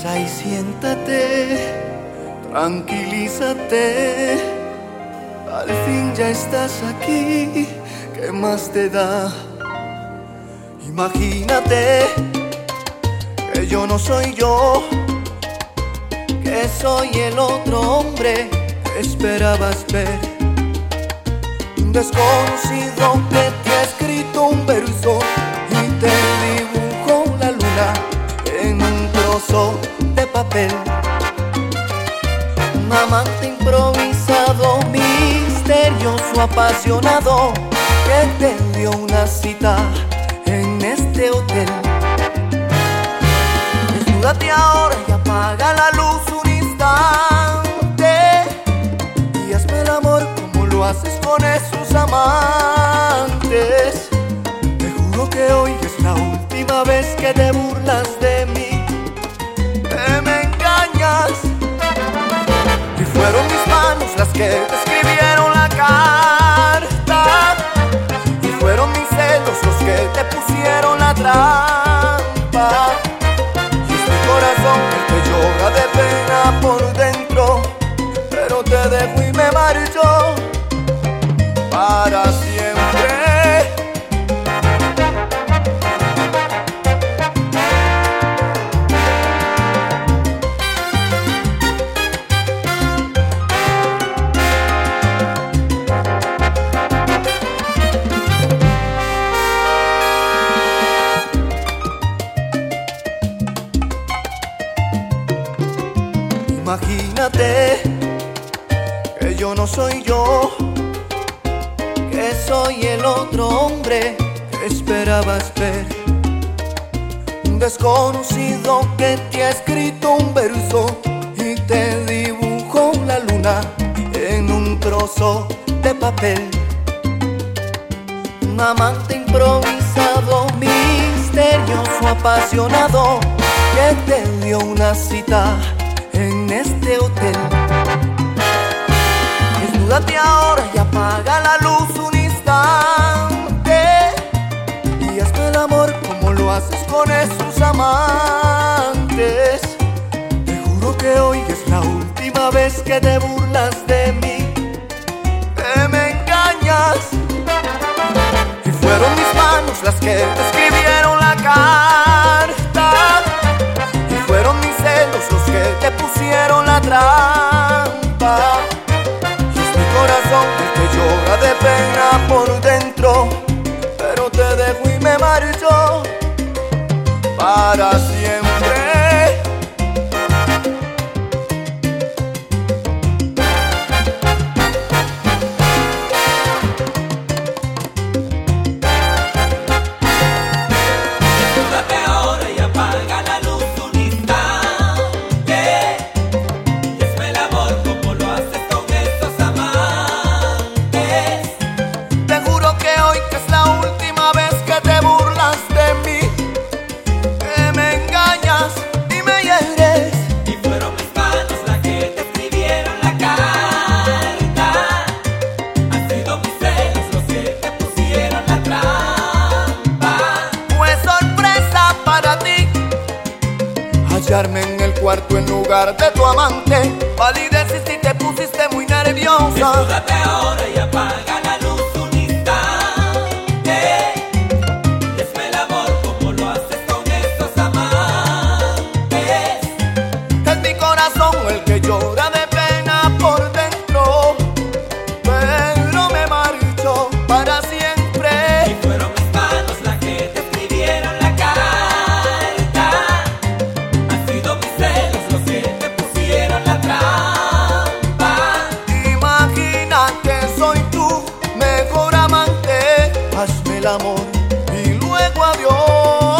Pasa y siéntate, tranquilízate. Al fin ya estás aquí, ¿qué más te da? Imagínate que yo no soy yo, que soy el otro hombre que esperabas ver. Un desconocido que te ha escrito un verso y te dibujó la luna en un trozo de papel. Un amante improvisado, misterioso, apasionado, que te dio una cita en este hotel. Desnúdate ahora y apaga la luz un instante y hazme el amor como lo haces con esos amantes. Te juro que hoy es la última vez que te burlas de mí, que me engañas. Y fueron mis manos las que te escribieron la carta, y fueron mis celos los que te pusieron la trampa. Y es mi corazón el que llora de pena por dentro, pero te dejo y me marcho para siempre. Imagínate que yo no soy yo, que soy el otro hombre que esperabas ver. Un desconocido que te ha escrito un verso y te dibujó la luna en un trozo de papel. Un amante improvisado, misterioso, apasionado, que te dio una cita en este hotel. Desnúdate ahora y apaga la luz un instante y hazme el amor como lo haces con esos amantes. Te juro que hoy es la última vez que te burlas de mí, que me engañas. Y fueron mis manos las que te escribieron la carta, y fueron mis celos los que te pusieron la trampa. Y es mi corazón el que llora de pena por dentro, pero te dejo y me marcho para siempre. Hallarme en el cuarto en lugar de tu amante, palideciste y te pusiste muy nerviosa. Desnúdate ahora y apaga la luz un instante y hazme el amor como lo haces con esos amantes. Es mi corazón el que llora de pena por dentro, pero me marcho para siempre. Y fueron mis manos las que te escribieron la carta, hazme el amor y luego adiós.